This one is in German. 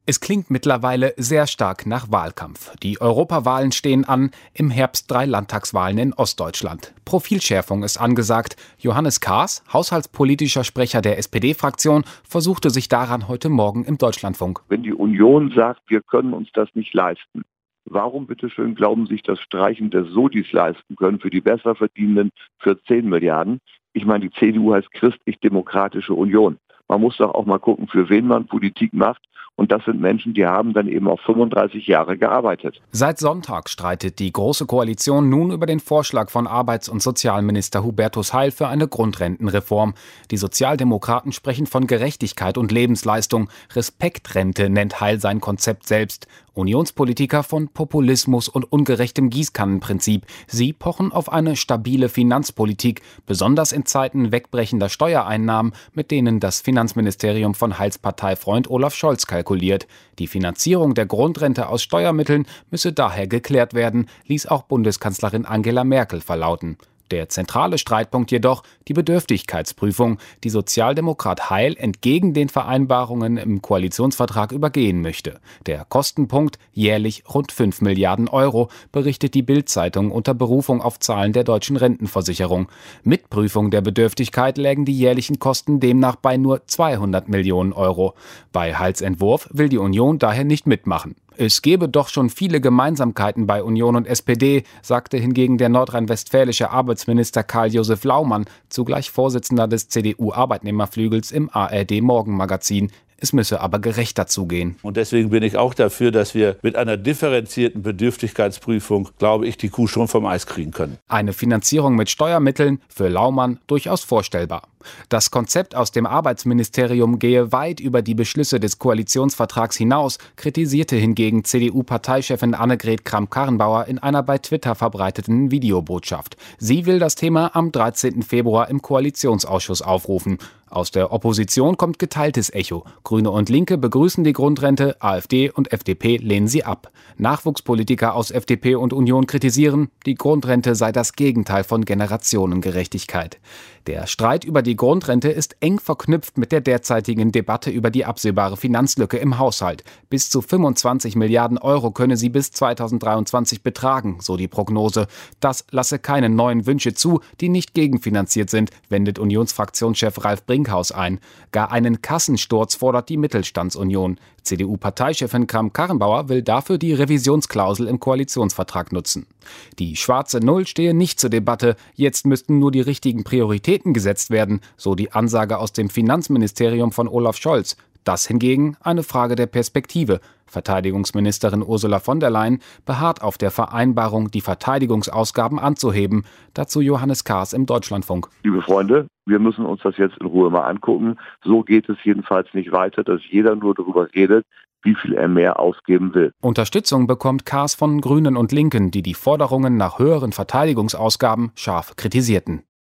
Es klingt mittlerweile sehr stark nach Wahlkampf. Die Europawahlen stehen an, im Herbst 3 Landtagswahlen in Ostdeutschland. Profilschärfung ist angesagt. Johannes Kahrs, haushaltspolitischer Sprecher der SPD-Fraktion, versuchte sich daran heute Morgen im Deutschlandfunk. Wenn die Union sagt, wir können uns das nicht leisten, warum bitteschön glauben sich das Streichen der Sodis leisten können für die Besserverdienenden für 10 Milliarden? Ich meine, die CDU heißt Christlich-Demokratische Union. Man muss doch auch mal gucken, für wen man Politik macht. Und das sind Menschen, die haben dann eben auch 35 Jahre gearbeitet. Seit Sonntag streitet die Große Koalition nun über den Vorschlag von Arbeits- und Sozialminister Hubertus Heil für eine Grundrentenreform. Die Sozialdemokraten sprechen von Gerechtigkeit und Lebensleistung. Respektrente nennt Heil sein Konzept selbst. Unionspolitiker von Populismus und ungerechtem Gießkannenprinzip. Sie pochen auf eine stabile Finanzpolitik, besonders in Zeiten wegbrechender Steuereinnahmen, mit denen das Finanzministerium von Heils Parteifreund Olaf Scholz kalkuliert. Die Finanzierung der Grundrente aus Steuermitteln müsse daher geklärt werden, ließ auch Bundeskanzlerin Angela Merkel verlauten. Der zentrale Streitpunkt jedoch die Bedürftigkeitsprüfung, die Sozialdemokrat Heil entgegen den Vereinbarungen im Koalitionsvertrag übergehen möchte. Der Kostenpunkt jährlich rund 5 Milliarden Euro, berichtet die Bild-Zeitung unter Berufung auf Zahlen der deutschen Rentenversicherung. Mit Prüfung der Bedürftigkeit lägen die jährlichen Kosten demnach bei nur 200 Millionen Euro. Bei Heils Entwurf will die Union daher nicht mitmachen. Es gebe doch schon viele Gemeinsamkeiten bei Union und SPD, sagte hingegen der nordrhein-westfälische Arbeitsminister Karl-Josef Laumann, zugleich Vorsitzender des CDU-Arbeitnehmerflügels im ARD-Morgenmagazin. Es müsse aber gerechter zugehen. Und deswegen bin ich auch dafür, dass wir mit einer differenzierten Bedürftigkeitsprüfung, glaube ich, die Kuh schon vom Eis kriegen können. Eine Finanzierung mit Steuermitteln für Laumann durchaus vorstellbar. Das Konzept aus dem Arbeitsministerium gehe weit über die Beschlüsse des Koalitionsvertrags hinaus, kritisierte hingegen CDU-Parteichefin Annegret Kramp-Karrenbauer in einer bei Twitter verbreiteten Videobotschaft. Sie will das Thema am 13. Februar im Koalitionsausschuss aufrufen. Aus der Opposition kommt geteiltes Echo. Grüne und Linke begrüßen die Grundrente, AfD und FDP lehnen sie ab. Nachwuchspolitiker aus FDP und Union kritisieren, die Grundrente sei das Gegenteil von Generationengerechtigkeit. Der Streit über die Grundrente ist eng verknüpft mit der derzeitigen Debatte über die absehbare Finanzlücke im Haushalt. Bis zu 25 Milliarden Euro könne sie bis 2023 betragen, so die Prognose. Das lasse keine neuen Wünsche zu, die nicht gegenfinanziert sind, wendet Unionsfraktionschef Ralf Brinkhaus ein. Gar einen Kassensturz fordert die Mittelstandsunion. CDU-Parteichefin Kramp-Karrenbauer will dafür die Revisionsklausel im Koalitionsvertrag nutzen. Die schwarze Null stehe nicht zur Debatte, jetzt müssten nur die richtigen Prioritäten gesetzt werden, so die Ansage aus dem Finanzministerium von Olaf Scholz. Das hingegen eine Frage der Perspektive. Verteidigungsministerin Ursula von der Leyen beharrt auf der Vereinbarung, die Verteidigungsausgaben anzuheben. Dazu Johannes Kahrs im Deutschlandfunk. Liebe Freunde, wir müssen uns das jetzt in Ruhe mal angucken. So geht es jedenfalls nicht weiter, dass jeder nur darüber redet, wie viel er mehr ausgeben will. Unterstützung bekommt Kahrs von Grünen und Linken, die die Forderungen nach höheren Verteidigungsausgaben scharf kritisierten.